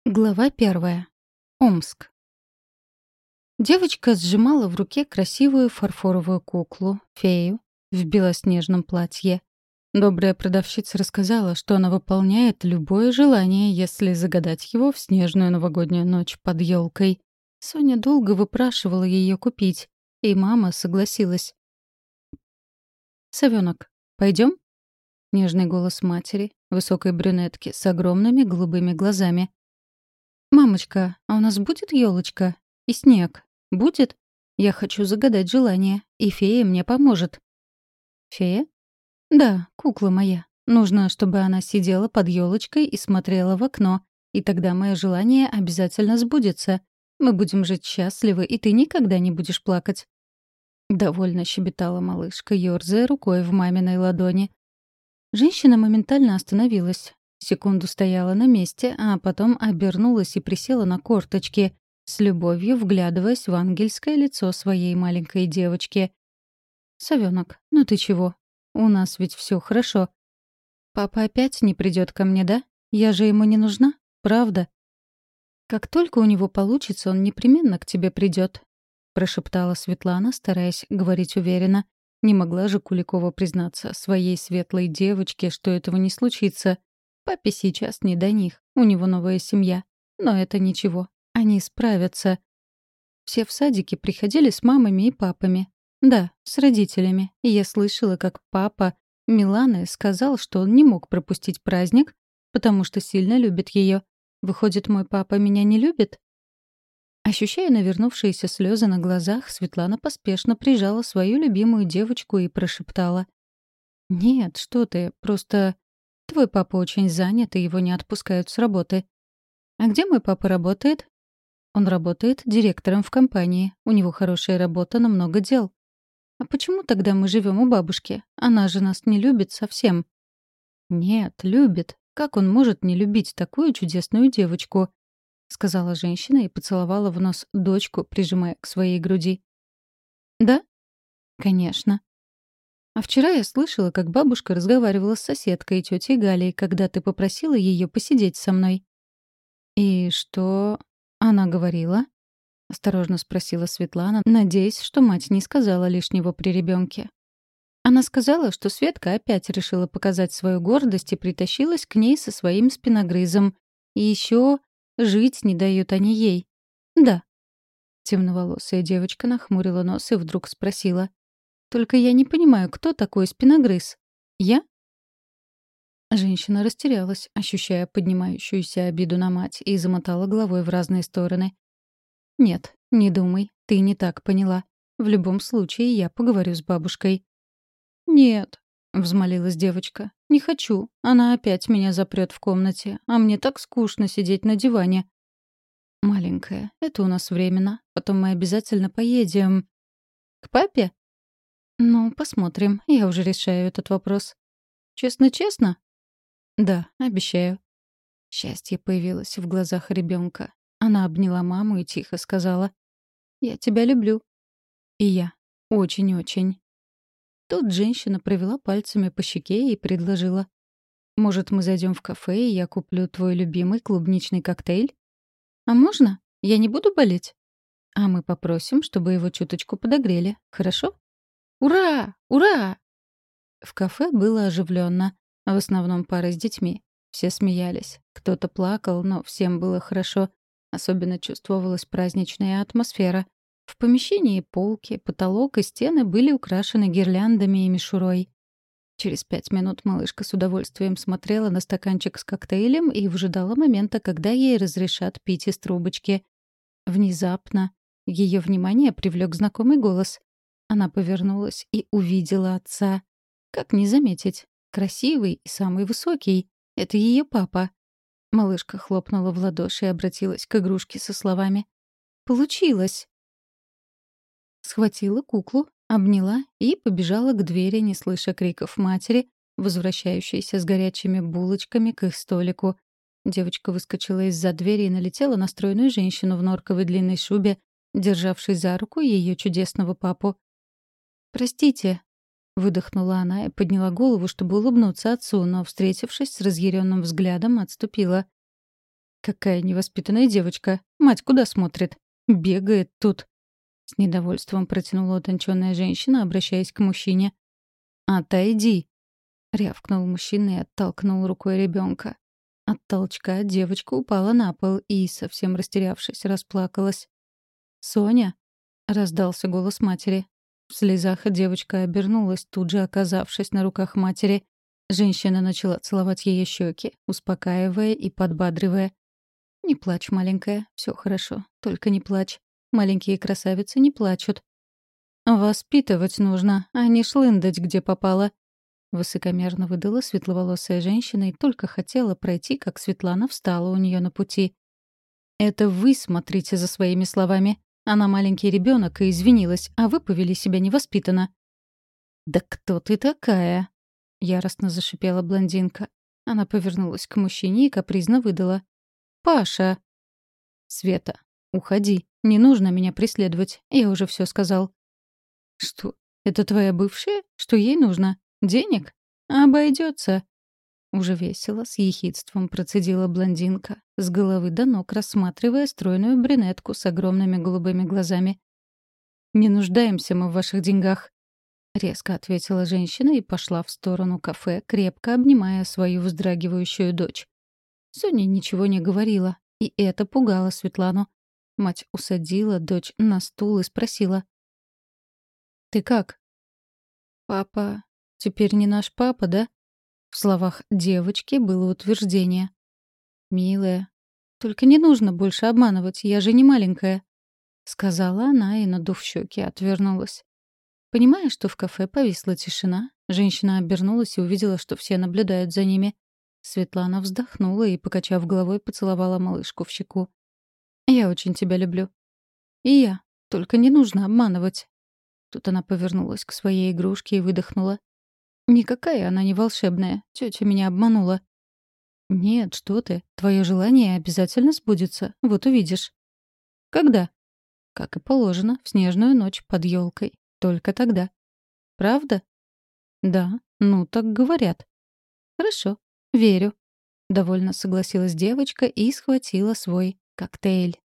Глава 1. Омск. Девочка сжимала в руке красивую фарфоровую куклу, фею, в белоснежном платье. Добрая продавщица рассказала, что она выполняет любое желание, если загадать его в снежную новогоднюю ночь под елкой. Соня долго выпрашивала ее купить, и мама согласилась. «Совёнок, пойдем?» Нежный голос матери, высокой брюнетки с огромными голубыми глазами. «Мамочка, а у нас будет елочка? И снег? Будет? Я хочу загадать желание, и фея мне поможет». «Фея?» «Да, кукла моя. Нужно, чтобы она сидела под елочкой и смотрела в окно, и тогда мое желание обязательно сбудется. Мы будем жить счастливы, и ты никогда не будешь плакать». Довольно щебетала малышка, ёрзая рукой в маминой ладони. Женщина моментально остановилась. Секунду стояла на месте, а потом обернулась и присела на корточки, с любовью вглядываясь в ангельское лицо своей маленькой девочки. «Совёнок, ну ты чего? У нас ведь всё хорошо. Папа опять не придёт ко мне, да? Я же ему не нужна, правда?» «Как только у него получится, он непременно к тебе придёт», — прошептала Светлана, стараясь говорить уверенно. Не могла же Куликова признаться своей светлой девочке, что этого не случится. Папе сейчас не до них, у него новая семья. Но это ничего, они справятся. Все в садике приходили с мамами и папами. Да, с родителями. И я слышала, как папа Миланы сказал, что он не мог пропустить праздник, потому что сильно любит ее. Выходит, мой папа меня не любит? Ощущая навернувшиеся слезы на глазах, Светлана поспешно прижала свою любимую девочку и прошептала. «Нет, что ты, просто твой папа очень занят, и его не отпускают с работы». «А где мой папа работает?» «Он работает директором в компании. У него хорошая работа, но много дел». «А почему тогда мы живем у бабушки? Она же нас не любит совсем». «Нет, любит. Как он может не любить такую чудесную девочку?» — сказала женщина и поцеловала в нос дочку, прижимая к своей груди. «Да? Конечно. А вчера я слышала, как бабушка разговаривала с соседкой, тетей Галей, когда ты попросила ее посидеть со мной». «И что она говорила?» — осторожно спросила Светлана, надеясь, что мать не сказала лишнего при ребенке. Она сказала, что Светка опять решила показать свою гордость и притащилась к ней со своим спиногрызом. И еще жить не дают они ей. Да. Темноволосая девочка нахмурила нос и вдруг спросила. «Только я не понимаю, кто такой спиногрыз? Я?» Женщина растерялась, ощущая поднимающуюся обиду на мать, и замотала головой в разные стороны. «Нет, не думай, ты не так поняла. В любом случае я поговорю с бабушкой». «Нет», — взмолилась девочка, — «не хочу. Она опять меня запрет в комнате, а мне так скучно сидеть на диване». «Маленькая, это у нас временно. Потом мы обязательно поедем». «К папе?» «Ну, посмотрим. Я уже решаю этот вопрос». «Честно-честно?» «Да, обещаю». Счастье появилось в глазах ребенка. Она обняла маму и тихо сказала: «Я тебя люблю». «И я. Очень-очень». Тут женщина провела пальцами по щеке и предложила: «Может, мы зайдем в кафе, и я куплю твой любимый клубничный коктейль? А можно? Я не буду болеть? А мы попросим, чтобы его чуточку подогрели. Хорошо? Ура! Ура!» В кафе было оживленно, в основном пары с детьми. Все смеялись. Кто-то плакал, но всем было хорошо. Особенно чувствовалась праздничная атмосфера. В помещении полки, потолок и стены были украшены гирляндами и мишурой. Через 5 минут малышка с удовольствием смотрела на стаканчик с коктейлем и выжидала момента, когда ей разрешат пить из трубочки. Внезапно ее внимание привлек знакомый голос. Она повернулась и увидела отца. Как не заметить? Красивый и самый высокий. Это ее папа. Малышка хлопнула в ладоши и обратилась к игрушке со словами: «Получилось!» Схватила куклу, обняла и побежала к двери, не слыша криков матери, возвращающейся с горячими булочками к их столику. Девочка выскочила из-за двери и налетела на стройную женщину в норковой длинной шубе, державшей за руку ее чудесного папу. «Простите», — выдохнула она и подняла голову, чтобы улыбнуться отцу, но, встретившись с разъяренным взглядом, отступила. Какая невоспитанная девочка. Мать куда смотрит? Бегает тут. С недовольством протянула утонченная женщина, обращаясь к мужчине. «Отойди!» — рявкнул мужчина и оттолкнул рукой ребенка. От толчка девочка упала на пол и, совсем растерявшись, расплакалась. «Соня!» — раздался голос матери. В слезах девочка обернулась, тут же оказавшись на руках матери. Женщина начала целовать ее щеки, успокаивая и подбадривая. «Не плачь, маленькая, все хорошо, только не плачь. Маленькие красавицы не плачут. Воспитывать нужно, а не шлындать, где попало». Высокомерно выдала светловолосая женщина и только хотела пройти, как Светлана встала у нее на пути. «Это вы смотрите за своими словами. Она маленький ребенок и извинилась, а вы повели себя невоспитанно». «Да кто ты такая?» — яростно зашипела блондинка. Она повернулась к мужчине и капризно выдала. «Паша!» «Света, уходи. Не нужно меня преследовать. Я уже все сказал». «Что, это твоя бывшая? Что ей нужно? Денег? Обойдется. Уже весело, с ехидством процедила блондинка, с головы до ног рассматривая стройную брюнетку с огромными голубыми глазами. «Не нуждаемся мы в ваших деньгах», — резко ответила женщина и пошла в сторону кафе, крепко обнимая свою вздрагивающую дочь. Соня ничего не говорила, и это пугало Светлану. Мать усадила дочь на стул и спросила. «Ты как?» «Папа теперь не наш папа, да?» В словах девочки было утверждение. «Милая, только не нужно больше обманывать, я же не маленькая», — сказала она и, надув щеки, отвернулась. Понимая, что в кафе повисла тишина, женщина обернулась и увидела, что все наблюдают за ними. Светлана вздохнула и, покачав головой, поцеловала малышку в щеку. «Я очень тебя люблю». «И я. Только не нужно обманывать». Тут она повернулась к своей игрушке и выдохнула. «Никакая она не волшебная. Тётя меня обманула». «Нет, что ты. Твое желание обязательно сбудется. Вот увидишь». «Когда?» «Как и положено, в снежную ночь под елкой. Только тогда». «Правда?» «Да. Ну, так говорят». «Хорошо. Верю». Довольно согласилась девочка и схватила свой коктейль.